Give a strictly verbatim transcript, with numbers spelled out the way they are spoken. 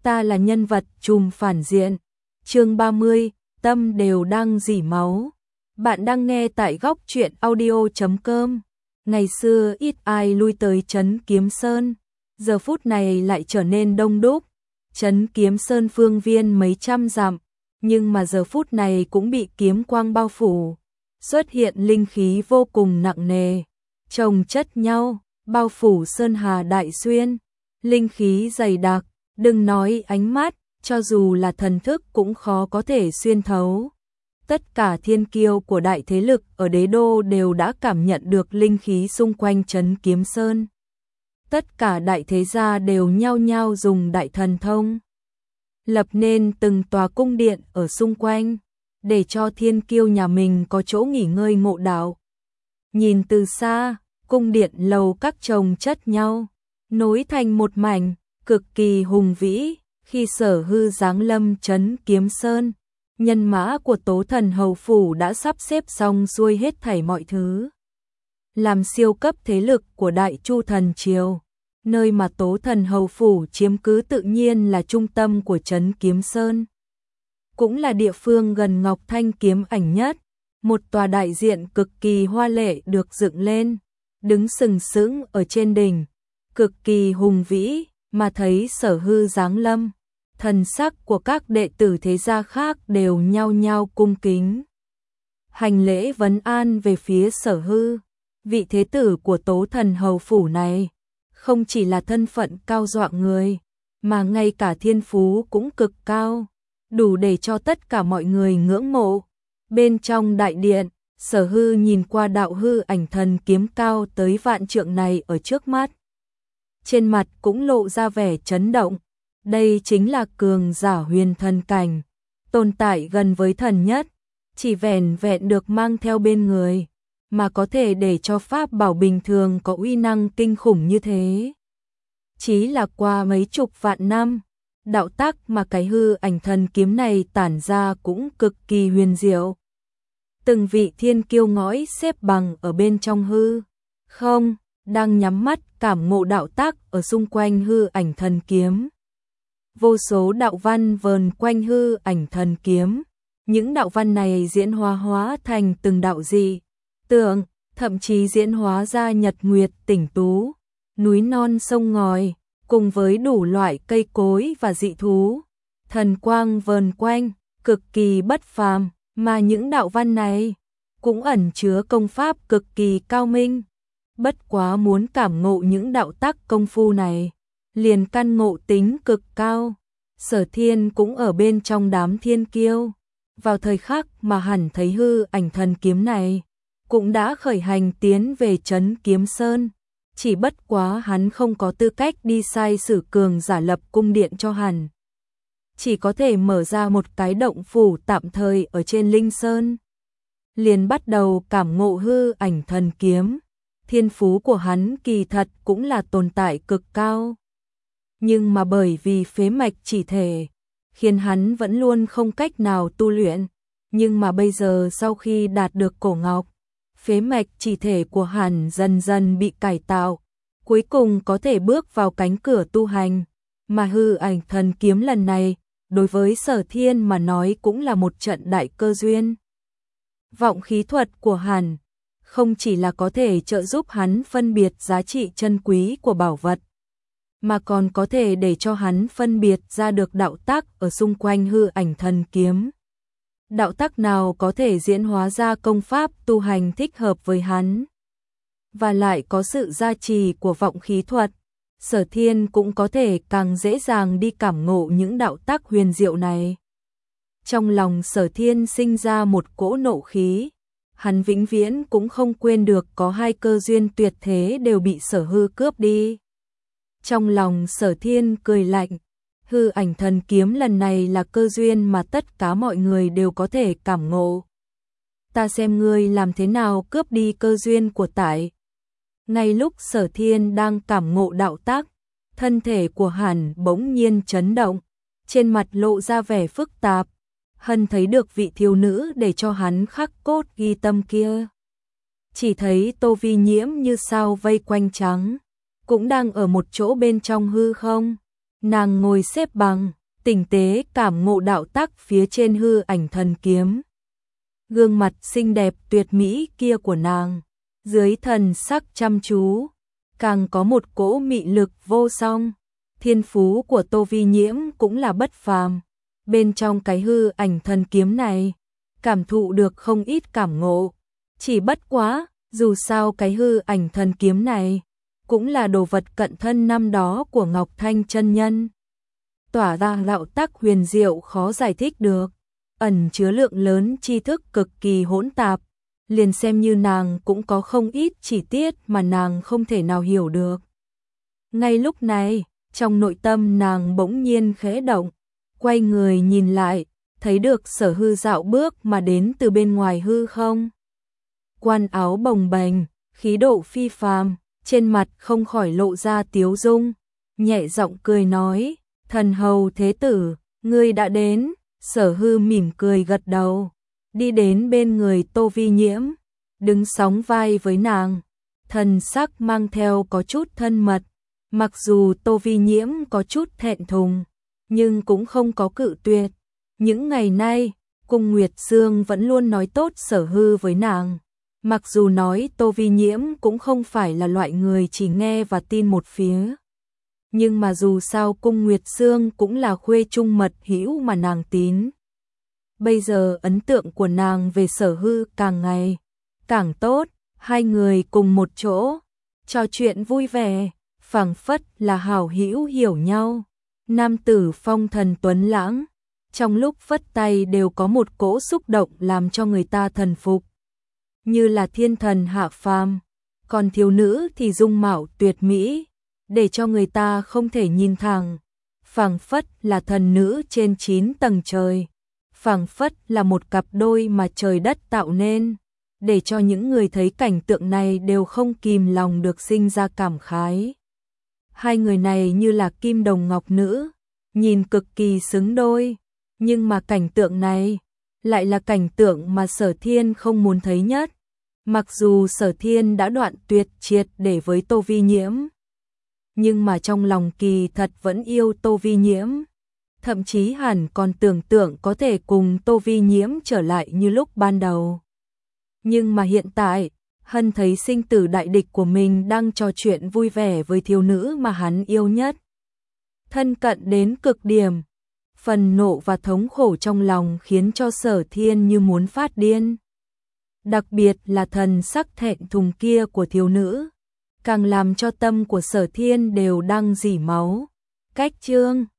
ta là nhân vật trùm phản diện. Chương ba mươi, tâm đều đang rỉ máu. Bạn đang nghe tại góc truyện audio chấm com. Ngày xưa ít ai lui tới Trấn Kiếm Sơn, giờ phút này lại trở nên đông đúc. Trấn Kiếm Sơn phương viên mấy trăm dặm, nhưng mà giờ phút này cũng bị kiếm quang bao phủ, xuất hiện linh khí vô cùng nặng nề, chồng chất nhau, bao phủ sơn hà đại xuyên, linh khí dày đặc, đừng nói ánh mắt, cho dù là thần thức cũng khó có thể xuyên thấu. Tất cả thiên kiêu của đại thế lực ở đế đô đều đã cảm nhận được linh khí xung quanh Trấn Kiếm Sơn. Tất cả đại thế gia đều nhao nhao dùng đại thần thông, lập nên từng tòa cung điện ở xung quanh, để cho thiên kiêu nhà mình có chỗ nghỉ ngơi ngộ đạo. Nhìn từ xa, cung điện lầu các chồng chất nhau, nối thành một mảnh, cực kỳ hùng vĩ. Khi Sở Hư giáng lâm Trấn Kiếm Sơn, nhân mã của Tố Thần Hầu Phủ đã sắp xếp xong xuôi hết thảy mọi thứ. Làm siêu cấp thế lực của Đại Chu Thần Triều, nơi mà Tố Thần Hầu Phủ chiếm cứ tự nhiên là trung tâm của Trấn Kiếm Sơn. Cũng là địa phương gần Ngọc Thanh kiếm ảnh nhất, một tòa đại diện cực kỳ hoa lệ được dựng lên, đứng sừng sững ở trên đỉnh, cực kỳ hùng vĩ, mà thấy Sở Hư giáng lâm. Thần sắc của các đệ tử thế gia khác đều nhao nhao cung kính, hành lễ vấn an về phía Sở Hư. Vị thế tử của Tố Thần Hầu Phủ này, không chỉ là thân phận cao dọa người, mà ngay cả thiên phú cũng cực cao, đủ để cho tất cả mọi người ngưỡng mộ. Bên trong đại điện, Sở Hư nhìn qua đạo hư ảnh thần kiếm cao tới vạn trượng này ở trước mắt, trên mặt cũng lộ ra vẻ chấn động. Đây chính là cường giả huyền thần cảnh, tồn tại gần với thần nhất, chỉ vẻn vẹn được mang theo bên người, mà có thể để cho pháp bảo bình thường có uy năng kinh khủng như thế. Chỉ là qua mấy chục vạn năm, đạo tác mà cái hư ảnh thần kiếm này tản ra cũng cực kỳ huyền diệu. Từng vị thiên kiêu ngõi xếp bằng ở bên trong hư không, đang nhắm mắt cảm ngộ đạo tác ở xung quanh hư ảnh thần kiếm. Vô số đạo văn vờn quanh hư ảnh thần kiếm, những đạo văn này diễn hóa hóa thành từng đạo dị tượng, thậm chí diễn hóa ra nhật nguyệt tỉnh tú, núi non sông ngòi, cùng với đủ loại cây cối và dị thú. Thần quang vờn quanh, cực kỳ bất phàm, mà những đạo văn này cũng ẩn chứa công pháp cực kỳ cao minh. Bất quá muốn cảm ngộ những đạo tác công phu này, liền căn ngộ tính cực cao. Sở Thiên cũng ở bên trong đám thiên kiêu, vào thời khắc mà hẳn thấy hư ảnh thần kiếm này, cũng đã khởi hành tiến về Trấn Kiếm Sơn. Chỉ bất quá hắn không có tư cách đi sai sử cường giả lập cung điện cho hắn, chỉ có thể mở ra một cái động phủ tạm thời ở trên Linh Sơn, liền bắt đầu cảm ngộ hư ảnh thần kiếm. Thiên phú của hắn kỳ thật cũng là tồn tại cực cao, nhưng mà bởi vì phế mạch chỉ thể, khiến hắn vẫn luôn không cách nào tu luyện. Nhưng mà bây giờ sau khi đạt được cổ ngọc, phế mạch chỉ thể của hắn dần dần bị cải tạo, cuối cùng có thể bước vào cánh cửa tu hành. Mà hư ảnh thần kiếm lần này, đối với Sở Thiên mà nói cũng là một trận đại cơ duyên. Vọng khí thuật của hắn không chỉ là có thể trợ giúp hắn phân biệt giá trị chân quý của bảo vật, mà còn có thể để cho hắn phân biệt ra được đạo tác ở xung quanh hư ảnh thần kiếm. Đạo tác nào có thể diễn hóa ra công pháp tu hành thích hợp với hắn, và lại có sự gia trì của vọng khí thuật, Sở Thiên cũng có thể càng dễ dàng đi cảm ngộ những đạo tác huyền diệu này. Trong lòng Sở Thiên sinh ra một cỗ nộ khí, hắn vĩnh viễn cũng không quên được có hai cơ duyên tuyệt thế đều bị Sở Hư cướp đi. Trong lòng Sở Thiên cười lạnh, hư ảnh thần kiếm lần này là cơ duyên mà tất cả mọi người đều có thể cảm ngộ. Ta xem ngươi làm thế nào cướp đi cơ duyên của tại. Ngay lúc Sở Thiên đang cảm ngộ đạo tác, thân thể của hắn bỗng nhiên chấn động, trên mặt lộ ra vẻ phức tạp. Hân thấy được vị thiếu nữ để cho hắn khắc cốt ghi tâm kia. Chỉ thấy Tô Vi Nhiễm như sao vây quanh trắng, cũng đang ở một chỗ bên trong hư không, Nàng ngồi xếp bằng, tinh tế cảm ngộ đạo tắc phía trên hư ảnh thần kiếm. Gương mặt xinh đẹp tuyệt mỹ kia của nàng, dưới thần sắc chăm chú, càng có một cỗ mị lực vô song. Thiên phú của Tô Vi Nhiễm cũng là bất phàm. Bên trong cái hư ảnh thần kiếm này, cảm thụ được không ít cảm ngộ. Chỉ bất quá, dù sao cái hư ảnh thần kiếm này cũng là đồ vật cận thân năm đó của Ngọc Thanh chân nhân, tỏa ra đạo tắc huyền diệu khó giải thích được, ẩn chứa lượng lớn tri thức cực kỳ hỗn tạp, liền xem như nàng cũng có không ít chi tiết mà nàng không thể nào hiểu được. Ngay lúc này, trong nội tâm nàng bỗng nhiên khẽ động, quay người nhìn lại, thấy được Sở Hư dạo bước mà đến từ bên ngoài hư không. Quan áo bồng bềnh, khí độ phi phàm, trên mặt không khỏi lộ ra tiếu dung, nhẹ giọng cười nói, thần hầu thế tử, ngươi đã đến. Sở Hư mỉm cười gật đầu, đi đến bên người Tô Vi Nhiễm, đứng sóng vai với nàng, thần sắc mang theo có chút thân mật. Mặc dù Tô Vi Nhiễm có chút thẹn thùng, nhưng cũng không có cự tuyệt. Những ngày nay, Cung Nguyệt Sương vẫn luôn nói tốt Sở Hư với nàng. Mặc dù nói Tô Vi Nhiễm cũng không phải là loại người chỉ nghe và tin một phía. Nhưng mà dù sao Cung Nguyệt Sương cũng là khuê trung mật hữu mà nàng tín. Bây giờ ấn tượng của nàng về Sở Hư càng ngày càng tốt, hai người cùng một chỗ, trò chuyện vui vẻ, phảng phất là hảo hữu hiểu nhau. Nam tử phong thần tuấn lãng, trong lúc phất tay đều có một cỗ xúc động làm cho người ta thần phục, như là thiên thần hạ phàm, còn thiếu nữ thì dung mạo tuyệt mỹ, để cho người ta không thể nhìn thẳng, phảng phất là thần nữ trên chín tầng trời, phảng phất là một cặp đôi mà trời đất tạo nên, để cho những người thấy cảnh tượng này đều không kìm lòng được sinh ra cảm khái. Hai người này như là kim đồng ngọc nữ, nhìn cực kỳ xứng đôi, nhưng mà cảnh tượng này lại là cảnh tượng mà Sở Thiên không muốn thấy nhất. Mặc dù Sở Thiên đã đoạn tuyệt triệt để với Tô Vi Nhiễm, nhưng mà trong lòng kỳ thật vẫn yêu Tô Vi Nhiễm, thậm chí hẳn còn tưởng tượng có thể cùng Tô Vi Nhiễm trở lại như lúc ban đầu. Nhưng mà hiện tại, Hân thấy sinh tử đại địch của mình đang trò chuyện vui vẻ với thiếu nữ mà hắn yêu nhất. Thân cận đến cực điểm, phần nộ và thống khổ trong lòng khiến cho Sở Thiên như muốn phát điên. Đặc biệt là thần sắc thẹn thùng kia của thiếu nữ, càng làm cho tâm của Sở Thiên đều đang rỉ máu. Cách chương